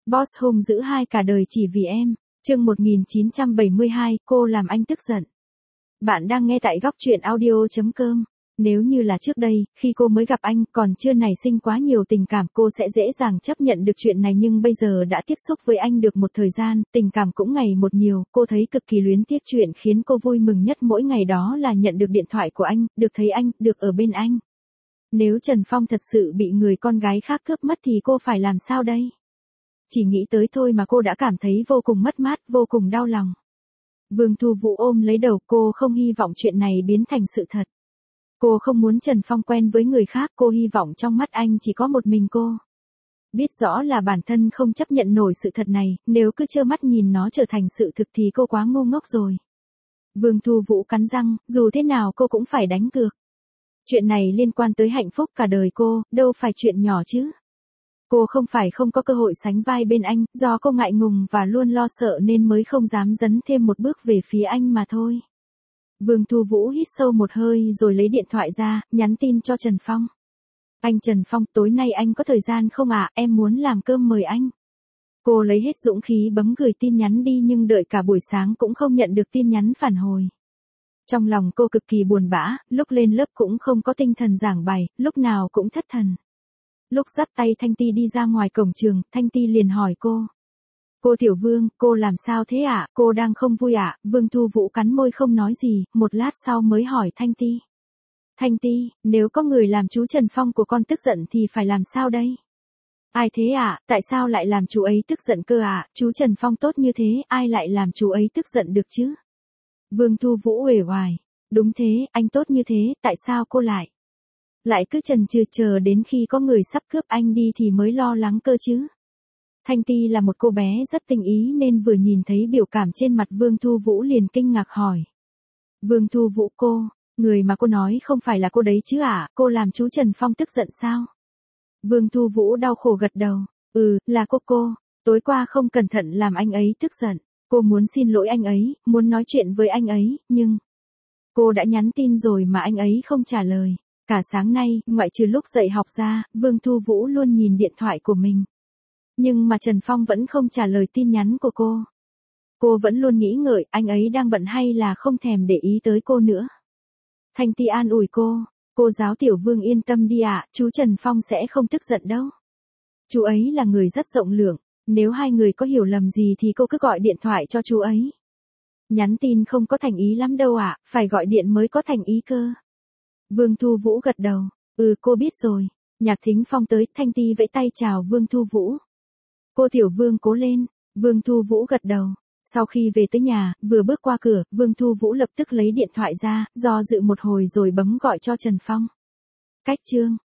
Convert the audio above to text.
Boss hung dữ hai cả đời chỉ vì em. Chương 1972, cô làm anh tức giận. Bạn đang nghe tại góc truyện audio.com. Nếu như là trước đây, khi cô mới gặp anh, còn chưa nảy sinh quá nhiều tình cảm, cô sẽ dễ dàng chấp nhận được chuyện này, nhưng bây giờ đã tiếp xúc với anh được một thời gian, tình cảm cũng ngày một nhiều, cô thấy cực kỳ luyến tiếc. Chuyện khiến cô vui mừng nhất mỗi ngày đó là nhận được điện thoại của anh, được thấy anh, được ở bên anh. Nếu Trần Phong thật sự bị người con gái khác cướp mất thì cô phải làm sao đây? Chỉ nghĩ tới thôi mà cô đã cảm thấy vô cùng mất mát, vô cùng đau lòng. Vương Thu Vũ ôm lấy đầu, cô không hy vọng chuyện này biến thành sự thật. Cô không muốn Trần Phong quen với người khác, cô hy vọng trong mắt anh chỉ có một mình cô. Biết rõ là bản thân không chấp nhận nổi sự thật này, nếu cứ trơ mắt nhìn nó trở thành sự thực thì cô quá ngu ngốc rồi. Vương Thu Vũ cắn răng, dù thế nào cô cũng phải đánh cược. Chuyện này liên quan tới hạnh phúc cả đời cô, đâu phải chuyện nhỏ chứ. Cô không phải không có cơ hội sánh vai bên anh, do cô ngại ngùng và luôn lo sợ nên mới không dám dấn thêm một bước về phía anh mà thôi. Vương Thu Vũ hít sâu một hơi rồi lấy điện thoại ra, nhắn tin cho Trần Phong. Anh Trần Phong, tối nay anh có thời gian không ạ? Em muốn làm cơm mời anh. Cô lấy hết dũng khí bấm gửi tin nhắn đi, nhưng đợi cả buổi sáng cũng không nhận được tin nhắn phản hồi. Trong lòng cô cực kỳ buồn bã, lúc lên lớp cũng không có tinh thần giảng bài, lúc nào cũng thất thần. Lúc dắt tay Thanh Ti đi ra ngoài cổng trường, Thanh Ti liền hỏi cô. Cô Tiểu Vương, cô làm sao thế ạ? Cô đang không vui ạ? Vương Thu Vũ cắn môi không nói gì, một lát sau mới hỏi Thanh Ti. Thanh Ti, nếu có người làm chú Trần Phong của con tức giận thì phải làm sao đây? Ai thế ạ? Tại sao lại làm chú ấy tức giận cơ ạ? Chú Trần Phong tốt như thế, ai lại làm chú ấy tức giận được chứ? Vương Thu Vũ uể oải. Đúng thế, anh tốt như thế, tại sao cô lại cứ chần chừ chờ đến khi có người sắp cướp anh đi thì mới lo lắng cơ chứ? Thanh Ti là một cô bé rất tinh ý nên vừa nhìn thấy biểu cảm trên mặt Vương Thu Vũ liền kinh ngạc hỏi. Vương Thu Vũ, người mà cô nói không phải là cô đấy chứ ạ? Cô làm chú Trần Phong tức giận sao? Vương Thu Vũ đau khổ gật đầu. Là cô. Tối qua không cẩn thận làm anh ấy tức giận. Cô muốn xin lỗi anh ấy, muốn nói chuyện với anh ấy, nhưng cô đã nhắn tin rồi mà anh ấy không trả lời. Cả sáng nay, ngoại trừ lúc dậy học ra, Vương Thu Vũ luôn nhìn điện thoại của mình. Nhưng mà Trần Phong vẫn không trả lời tin nhắn của cô. Cô vẫn luôn nghĩ ngợi anh ấy đang bận hay là không thèm để ý tới cô nữa. Thanh Ti an ủi cô giáo Tiểu Vương yên tâm đi ạ, chú Trần Phong sẽ không tức giận đâu. Chú ấy là người rất rộng lượng, nếu hai người có hiểu lầm gì thì cô cứ gọi điện thoại cho chú ấy. Nhắn tin không có thành ý lắm đâu ạ, phải gọi điện mới có thành ý cơ. Vương Thu Vũ gật đầu, cô biết rồi. Nhạc Thính Phong tới, Thanh Ti vẫy tay chào Vương Thu Vũ. Cô Tiểu Vương cố lên, Vương Thu Vũ gật đầu. Sau khi về tới nhà, vừa bước qua cửa, Vương Thu Vũ lập tức lấy điện thoại ra, do dự một hồi rồi bấm gọi cho Trần Phong. Cách chương